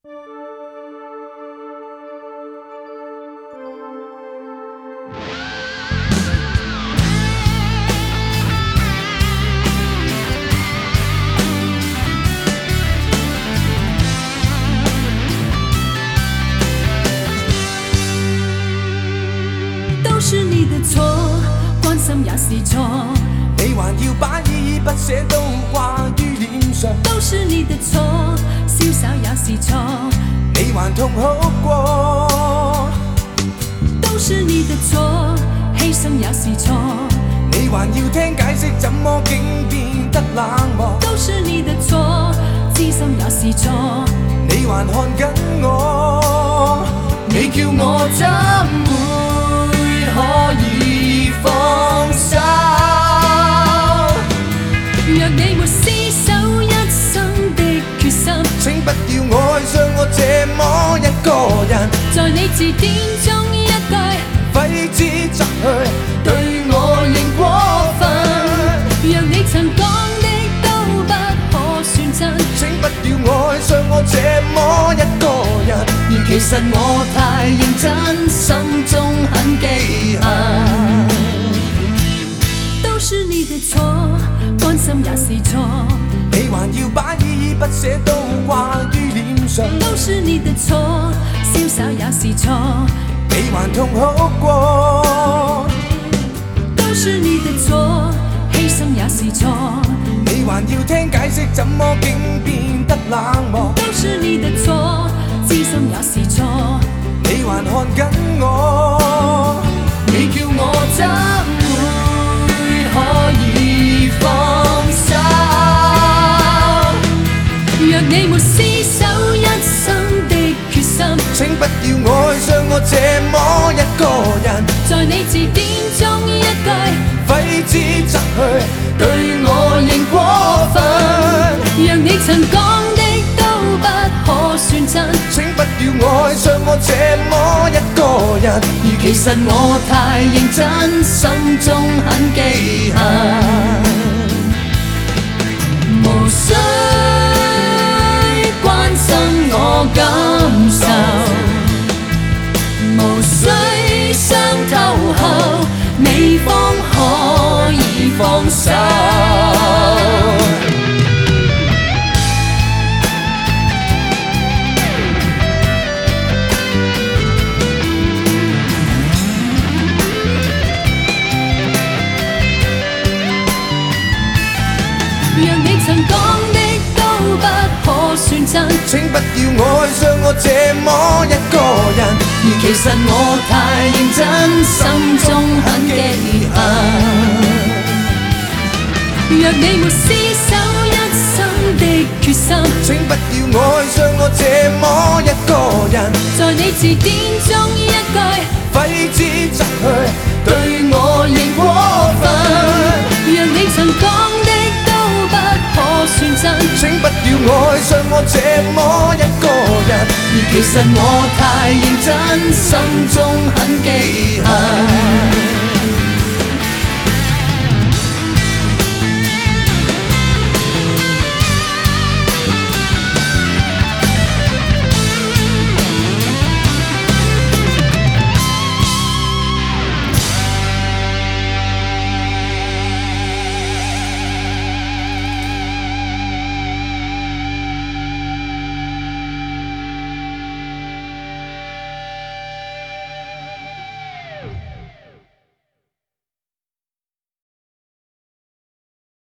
都是你的错，关心也是错， 你还要把依依不舍都挂于脸上。 都是你的错，潇洒也是错， 你还痛哭过。 都是你的错，牺牲也是错， 你还要听解释，怎么竟变得冷漠？ 都是你的错，知心也是错， 你还看紧我，你叫我怎会可以放手？ 若你没厮守一生的决心， 请不要愛上我這麼一個人， 在你字典中一句揮之則去，對我仍過分。 若你曾講的都不可算真， 請不要愛上我這麼一個人，而其實我太認真，心中很記恨。 都是你的錯，關心也是錯， 你還要把依依不捨都掛於臉上， 都是你的錯，瀟灑也是錯， 你還痛哭過。 都是你的錯，犧牲也是錯， 你還要聽解釋，怎麼竟變得冷漠？ 都是你的錯，知心也是錯， 你還看緊我，你叫我怎會可以放手？ 若你沒厮守一生的決心， 請不要愛上我這麼一個人， 在你字典中一句揮之則去，對我仍過分。 若你曾講的都不可算真， 請不要愛上我這麼一個人，而其實我太認真，心中很記恨。無需關心我感受，無需傷透後你方可以放手。若你曾講的都不可算真，請不要愛上我這麼一個人，而其實我太認真，心中很記恨。 若你沒厮守一生的決心， 請不要愛上我這麼一個人， 在你字典中一句揮之則去，對我仍過分。 若你曾講的都不可算真， 請不要愛上我這麼一個人，而其實我太認真，心中很記恨。